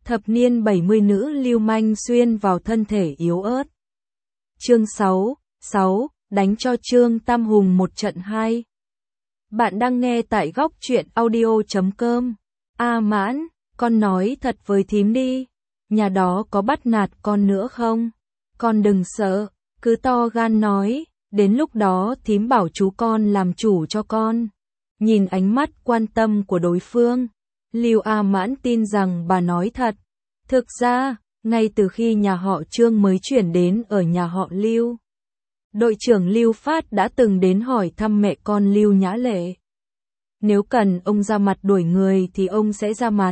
Thập niên 70 nữ lưu manh xuyên vào thân thể yếu ớt. Chương 6, đánh cho Trương Tam Hùng một trận hay. Bạn đang nghe tại góc truyện audio.com. A Mãn, con nói thật với thím đi, nhà đó có bắt nạt con nữa không? Con đừng sợ, cứ to gan nói, đến lúc đó thím bảo chú con làm chủ cho con. Nhìn ánh mắt quan tâm của đối phương, Lưu A Mãn tin rằng bà nói thật. Thực ra, ngay từ khi nhà họ Trương mới chuyển đến ở nhà họ Lưu, đội trưởng Lưu Phát đã từng đến hỏi thăm mẹ con Lưu Nhã Lệ. Nếu cần ông ra mặt đuổi người thì ông sẽ ra mặt.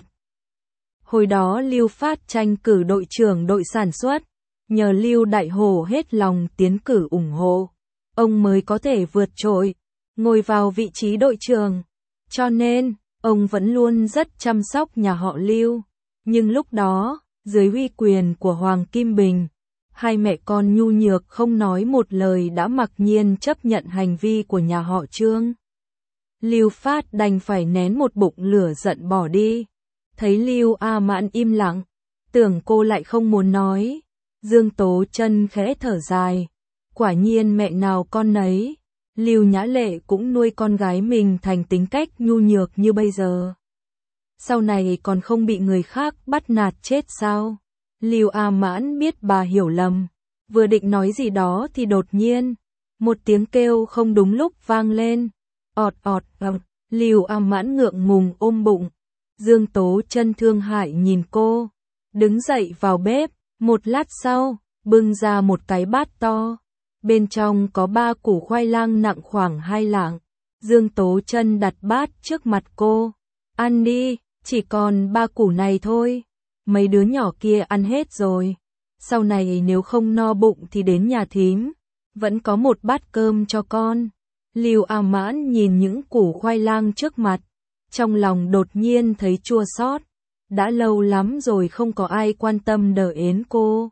Hồi đó Lưu Phát tranh cử đội trưởng đội sản xuất, nhờ Lưu Đại Hổ hết lòng tiến cử ủng hộ, ông mới có thể vượt trội, ngồi vào vị trí đội trưởng. Cho nên, ông vẫn luôn rất chăm sóc nhà họ Lưu. Nhưng lúc đó, dưới uy quyền của Hoàng Kim Bình, hai mẹ con nhu nhược không nói một lời đã mặc nhiên chấp nhận hành vi của nhà họ Trương. Lưu Phát đành phải nén một bụng lửa giận bỏ đi. Thấy Lưu A Mãn im lặng, tưởng cô lại không muốn nói. Dương Tố Chân khẽ thở dài. Quả nhiên mẹ nào con nấy. Lưu Nhã Lệ cũng nuôi con gái mình thành tính cách nhu nhược như bây giờ. Sau này còn không bị người khác bắt nạt chết sao? Lưu A Mãn biết bà hiểu lầm, vừa định nói gì đó thì đột nhiên, một tiếng kêu không đúng lúc vang lên. Ọt ọt ọt, Lưu A Mãn ngượng ngùng ôm bụng. Dương Tố Chân thương hại nhìn cô, đứng dậy vào bếp, một lát sau, bưng ra một cái bát to. Bên trong có 3 củ khoai lang nặng khoảng 2 lạng. Dương Tố Chân đặt bát trước mặt cô. Ăn đi, chỉ còn 3 củ này thôi. Mấy đứa nhỏ kia ăn hết rồi. Sau này nếu không no bụng thì đến nhà thím. Vẫn có một bát cơm cho con. Lưu A Mãn nhìn những củ khoai lang trước mặt. Trong lòng đột nhiên thấy chua xót. Đã lâu lắm rồi không có ai quan tâm đỡ ến cô.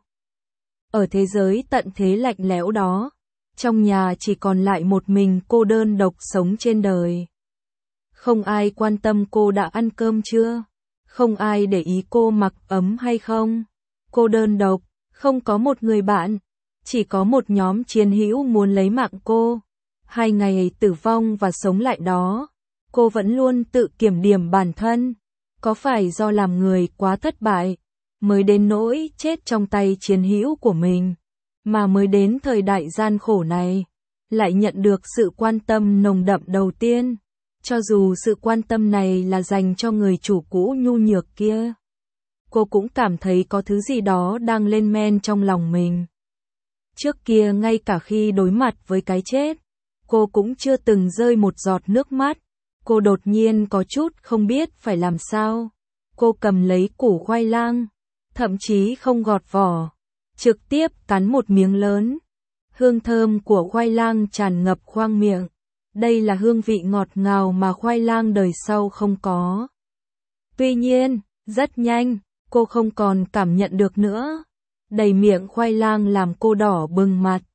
Ở thế giới tận thế lạnh lẽo đó, trong nhà chỉ còn lại một mình cô đơn độc sống trên đời. Không ai quan tâm cô đã ăn cơm chưa, không ai để ý cô mặc ấm hay không. Cô đơn độc, không có một người bạn, chỉ có một nhóm chiến hữu muốn lấy mạng cô. 2 ngày tử vong và sống lại đó, cô vẫn luôn tự kiểm điểm bản thân. Có phải do làm người quá thất bại, mới đến nỗi chết trong tay chiến hữu của mình, mà mới đến thời đại gian khổ này, lại nhận được sự quan tâm nồng đậm đầu tiên, cho dù sự quan tâm này là dành cho người chủ cũ nhu nhược kia. Cô cũng cảm thấy có thứ gì đó đang lên men trong lòng mình. Trước kia ngay cả khi đối mặt với cái chết, cô cũng chưa từng rơi một giọt nước mắt. Cô đột nhiên có chút không biết phải làm sao. Cô cầm lấy củ khoai lang, thậm chí không gọt vỏ, trực tiếp cắn một miếng lớn. Hương thơm của khoai lang tràn ngập khoang miệng. Đây là hương vị ngọt ngào mà khoai lang đời sau không có. Tuy nhiên, rất nhanh, cô không còn cảm nhận được nữa. Đầy miệng khoai lang làm cô đỏ bừng mặt.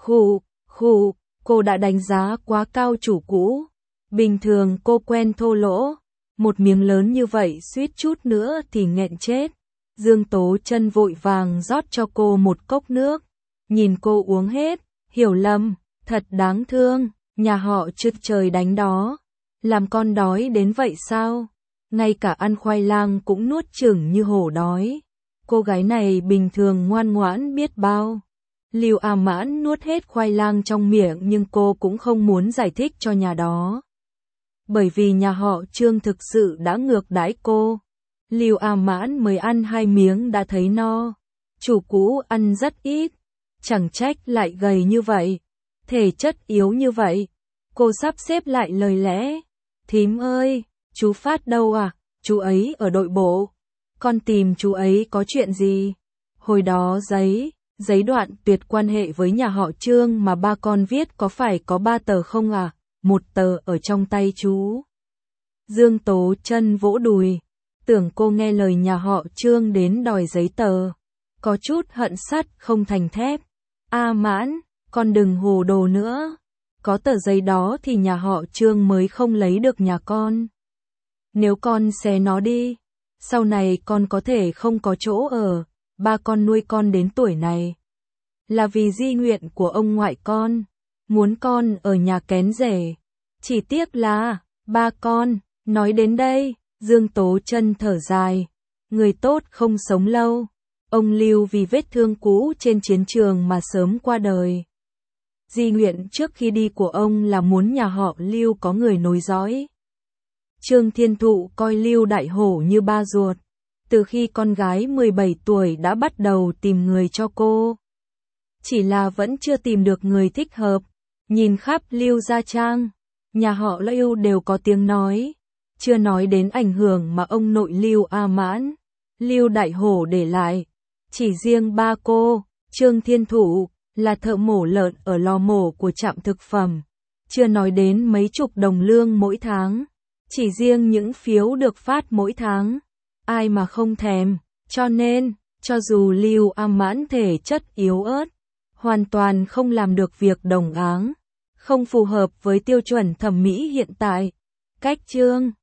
Khụ, cô đã đánh giá quá cao chủ cũ. Bình thường cô quen thô lỗ, một miếng lớn như vậy suýt chút nữa thì nghẹn chết. Dương Tố Chân vội vàng rót cho cô một cốc nước, nhìn cô uống hết, hiểu lầm, thật đáng thương, nhà họ Trương trời đánh đó, làm con đói đến vậy sao? Ngay cả ăn khoai lang cũng nuốt chửng như hổ đói. Cô gái này bình thường ngoan ngoãn biết bao. Lưu A Mãn nuốt hết khoai lang trong miệng nhưng cô cũng không muốn giải thích cho nhà đó. Bởi vì nhà họ Trương thực sự đã ngược đãi cô. Lưu A Mãn mới ăn 2 miếng đã thấy no. Chủ cũ ăn rất ít, chẳng trách lại gầy như vậy, thể chất yếu như vậy. Cô sắp xếp lại lời lẽ. Thím ơi, chú Phát đâu à? Chú ấy ở đội bộ. Con tìm chú ấy có chuyện gì? Hồi đó giấy đoạn tuyệt quan hệ với nhà họ Trương mà ba con viết có phải có 3 tờ không à? 1 tờ ở trong tay chú. Dương Tố Chân vỗ đùi, tưởng cô nghe lời nhà họ Trương đến đòi giấy tờ. Có chút hận sắt không thành thép. A Mãn, con đừng hồ đồ nữa. Có tờ giấy đó thì nhà họ Trương mới không lấy được nhà con. Nếu con xé nó đi, sau này con có thể không có chỗ ở, ba con nuôi con đến tuổi này là vì di nguyện của ông ngoại con, muốn con ở nhà kén rể. Chỉ tiếc là, ba con, nói đến đây, Dương Tố Chân thở dài, người tốt không sống lâu. Ông Lưu vì vết thương cũ trên chiến trường mà sớm qua đời. Di nguyện trước khi đi của ông là muốn nhà họ Lưu có người nối dõi. Trương Thiên Thụ coi Lưu Đại Hổ như ba ruột, từ khi con gái 17 tuổi đã bắt đầu tìm người cho cô. Chỉ là vẫn chưa tìm được người thích hợp, nhìn khắp Lưu gia trang, nhà họ Lưu đều có tiếng nói, chưa nói đến ảnh hưởng mà ông nội Lưu A Mãn, Lưu Đại Hổ để lại. Chỉ riêng ba cô, Trương Thiên Thụ, là thợ mổ lợn ở lò mổ của trạm thực phẩm, chưa nói đến mấy chục đồng lương mỗi tháng, chỉ riêng những phiếu được phát mỗi tháng, ai mà không thèm, cho nên, cho dù Lưu A Mãn thể chất yếu ớt, hoàn toàn không làm được việc đồng áng, không phù hợp với tiêu chuẩn thẩm mỹ hiện tại, cách Trương